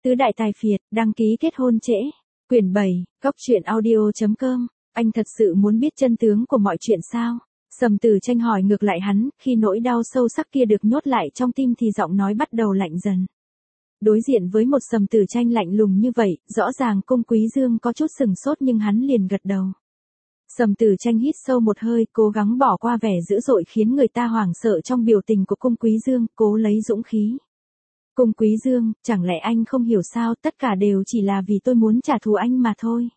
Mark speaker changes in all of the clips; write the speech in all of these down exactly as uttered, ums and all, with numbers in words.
Speaker 1: Tứ đại tài phiệt, đăng ký kết hôn trễ. Quyển bảy, góc truyện audio chấm com. Anh thật sự muốn biết chân tướng của mọi chuyện sao? Sầm Tử Tranh hỏi ngược lại hắn, khi nỗi đau sâu sắc kia được nhốt lại trong tim thì giọng nói bắt đầu lạnh dần. Đối diện với một Sầm Tử Tranh lạnh lùng như vậy, rõ ràng Cung Quý Dương có chút sừng sốt nhưng hắn liền gật đầu. Sầm Tử Tranh hít sâu một hơi, cố gắng bỏ qua vẻ dữ dội khiến người ta hoảng sợ trong biểu tình của Cung Quý Dương, cố lấy dũng khí. Cung Quý Dương, chẳng lẽ anh không hiểu sao, tất cả đều chỉ là vì tôi muốn trả thù anh mà thôi.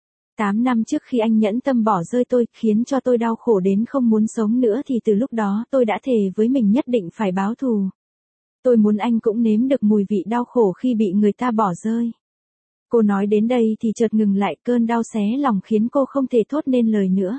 Speaker 1: Tám năm trước khi anh nhẫn tâm bỏ rơi tôi, khiến cho tôi đau khổ đến không muốn sống nữa thì từ lúc đó tôi đã thề với mình nhất định phải báo thù. Tôi muốn anh cũng nếm được mùi vị đau khổ khi bị người ta bỏ rơi. Cô nói đến đây thì chợt ngừng lại, cơn đau xé lòng khiến cô không thể thốt nên lời nữa.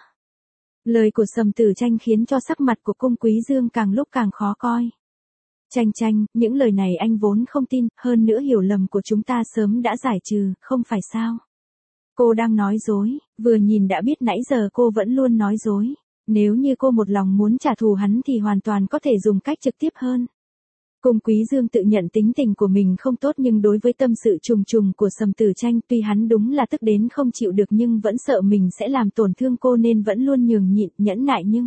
Speaker 1: Lời của Sầm Tử Tranh khiến cho sắc mặt của Cung Quý Dương càng lúc càng khó coi. Tranh Tranh, những lời này anh vốn không tin, hơn nữa hiểu lầm của chúng ta sớm đã giải trừ, không phải sao? Cô đang nói dối, vừa nhìn đã biết nãy giờ cô vẫn luôn nói dối. Nếu như cô một lòng muốn trả thù hắn thì hoàn toàn có thể dùng cách trực tiếp hơn. Cung Quý Dương tự nhận tính tình của mình không tốt nhưng đối với tâm sự trùng trùng của Sầm Tử Tranh, tuy hắn đúng là tức đến không chịu được nhưng vẫn sợ mình sẽ làm tổn thương cô nên vẫn luôn nhường nhịn, nhẫn nại nhưng...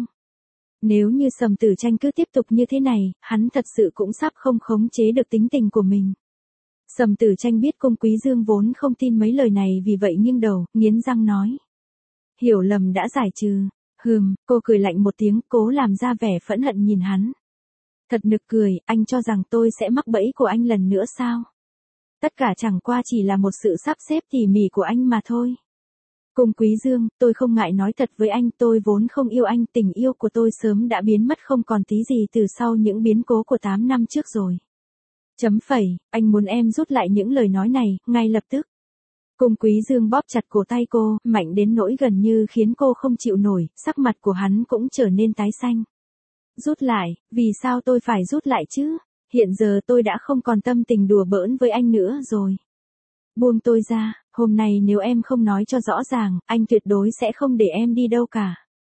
Speaker 1: Nếu như Sầm Tử Tranh cứ tiếp tục như thế này, hắn thật sự cũng sắp không khống chế được tính tình của mình. Sầm Tử Tranh biết Cung Quý Dương vốn không tin mấy lời này vì vậy nghiêng đầu, nghiến răng nói. Hiểu lầm đã giải trừ. Hừm, cô cười lạnh một tiếng, cố làm ra vẻ phẫn hận nhìn hắn. Thật nực cười, anh cho rằng tôi sẽ mắc bẫy của anh lần nữa sao? Tất cả chẳng qua chỉ là một sự sắp xếp tỉ mỉ của anh mà thôi. Cung Quý Dương, tôi không ngại nói thật với anh, tôi vốn không yêu anh, tình yêu của tôi sớm đã biến mất không còn tí gì từ sau những biến cố của tám năm trước rồi. Chấm phẩy, anh muốn em rút lại những lời nói này, ngay lập tức. Cung Quý Dương bóp chặt cổ tay cô, mạnh đến nỗi gần như khiến cô không chịu nổi, sắc mặt của hắn cũng trở nên tái xanh. Rút lại, vì sao tôi phải rút lại chứ? Hiện giờ tôi đã không còn tâm tình đùa bỡn với anh nữa rồi. Buông tôi ra, hôm nay nếu em không nói cho rõ ràng, anh tuyệt đối sẽ không để em đi đâu cả.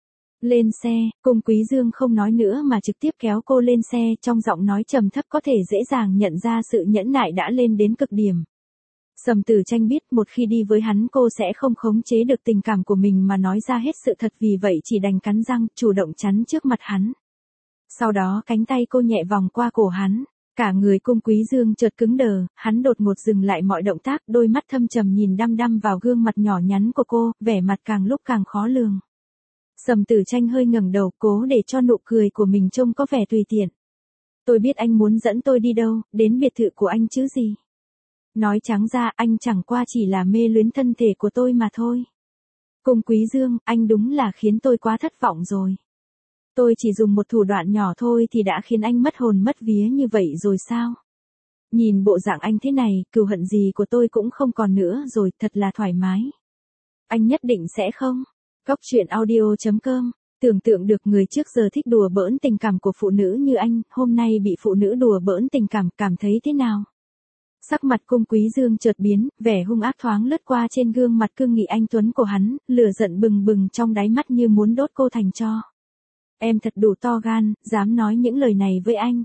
Speaker 1: Lên xe, Cung Quý Dương không nói nữa mà trực tiếp kéo cô lên xe, trong giọng nói trầm thấp có thể dễ dàng nhận ra sự nhẫn nại đã lên đến cực điểm. Sầm Tử Tranh biết một khi đi với hắn cô sẽ không khống chế được tình cảm của mình mà nói ra hết sự thật, vì vậy chỉ đành cắn răng, chủ động chắn trước mặt hắn. Sau đó cánh tay cô nhẹ vòng qua cổ hắn. Cả người Cung Quý Dương chợt cứng đờ, hắn đột ngột dừng lại mọi động tác, đôi mắt thâm trầm nhìn đăm đăm vào gương mặt nhỏ nhắn của cô, vẻ mặt càng lúc càng khó lường. Sầm Tử Tranh hơi ngẩng đầu, cố để cho nụ cười của mình trông có vẻ tùy tiện. Tôi biết anh muốn dẫn tôi đi đâu, đến biệt thự của anh chứ gì. Nói trắng ra, anh chẳng qua chỉ là mê luyến thân thể của tôi mà thôi. Cung Quý Dương, anh đúng là khiến tôi quá thất vọng rồi. Tôi chỉ dùng một thủ đoạn nhỏ thôi thì đã khiến anh mất hồn mất vía như vậy rồi sao? Nhìn bộ dạng anh thế này, cừu hận gì của tôi cũng không còn nữa rồi, thật là thoải mái. Anh nhất định sẽ không? Góc truyện audio chấm com. Tưởng tượng được người trước giờ thích đùa bỡn tình cảm của phụ nữ như anh, hôm nay bị phụ nữ đùa bỡn tình cảm, cảm thấy thế nào? Sắc mặt Cung Quý Dương chợt biến, vẻ hung ác thoáng lướt qua trên gương mặt cương nghị anh tuấn của hắn, lửa giận bừng bừng trong đáy mắt như muốn đốt cô thành tro. Em thật đủ to gan, dám nói những lời này với anh.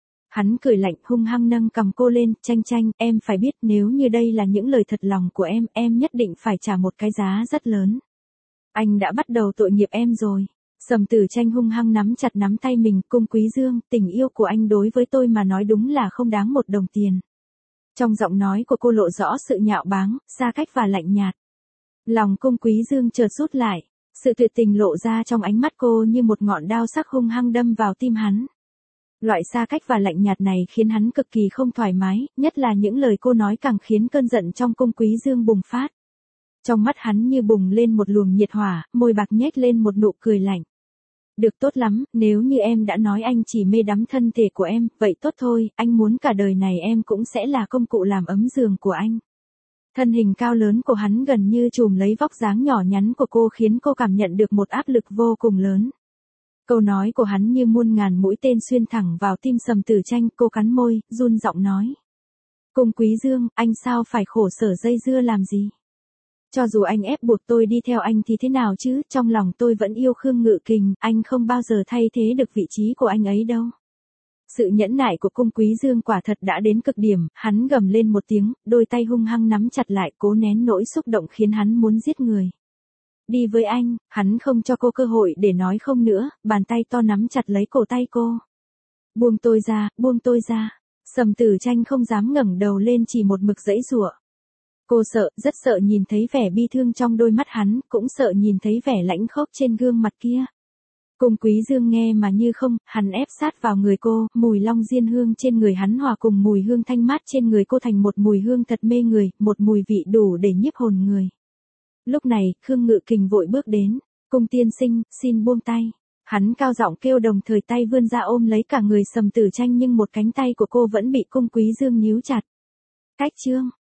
Speaker 1: Hắn cười lạnh hung hăng nâng cầm cô lên, Tranh Tranh, em phải biết nếu như đây là những lời thật lòng của em, em nhất định phải trả một cái giá rất lớn. Anh đã bắt đầu tội nghiệp em rồi. Sầm Tử Tranh hung hăng nắm chặt nắm tay mình, Cung Quý Dương, tình yêu của anh đối với tôi mà nói đúng là không đáng một đồng tiền. Trong giọng nói của cô lộ rõ sự nhạo báng, xa cách và lạnh nhạt. Lòng Cung Quý Dương chợt rút lại. Sự tuyệt tình lộ ra trong ánh mắt cô như một ngọn đao sắc hung hăng đâm vào tim hắn. Loại xa cách và lạnh nhạt này khiến hắn cực kỳ không thoải mái, nhất là những lời cô nói càng khiến cơn giận trong Cung Quý Dương bùng phát. Trong mắt hắn như bùng lên một luồng nhiệt hỏa, môi bạc nhếch lên một nụ cười lạnh. Được, tốt lắm, nếu như em đã nói anh chỉ mê đắm thân thể của em, vậy tốt thôi, anh muốn cả đời này em cũng sẽ là công cụ làm ấm giường của anh. Thân hình cao lớn của hắn gần như trùm lấy vóc dáng nhỏ nhắn của cô khiến cô cảm nhận được một áp lực vô cùng lớn. Câu nói của hắn như muôn ngàn mũi tên xuyên thẳng vào tim Sầm Tử Tranh, cô cắn môi, run giọng nói. Cung Quý Dương, anh sao phải khổ sở dây dưa làm gì? Cho dù anh ép buộc tôi đi theo anh thì thế nào chứ, trong lòng tôi vẫn yêu Khương Ngự Kình, anh không bao giờ thay thế được vị trí của anh ấy đâu. Sự nhẫn nại của Cung Quý Dương quả thật đã đến cực điểm, hắn gầm lên một tiếng, đôi tay hung hăng nắm chặt lại cố nén nỗi xúc động khiến hắn muốn giết người. Đi với anh, hắn không cho cô cơ hội để nói không nữa, bàn tay to nắm chặt lấy cổ tay cô. Buông tôi ra, buông tôi ra. Sầm Tử Tranh không dám ngẩng đầu lên, chỉ một mực giãy giụa. Cô sợ, rất sợ nhìn thấy vẻ bi thương trong đôi mắt hắn, cũng sợ nhìn thấy vẻ lãnh khốc trên gương mặt kia. Cung Quý Dương nghe mà như không, hắn ép sát vào người cô, mùi long diên hương trên người hắn hòa cùng mùi hương thanh mát trên người cô thành một mùi hương thật mê người, một mùi vị đủ để nhiếp hồn người. Lúc này, Khương Ngự Kình vội bước đến, Cung tiên sinh, xin buông tay. Hắn cao giọng kêu, đồng thời tay vươn ra ôm lấy cả người Sầm Tử Tranh, nhưng một cánh tay của cô vẫn bị Cung Quý Dương níu chặt. Cách chương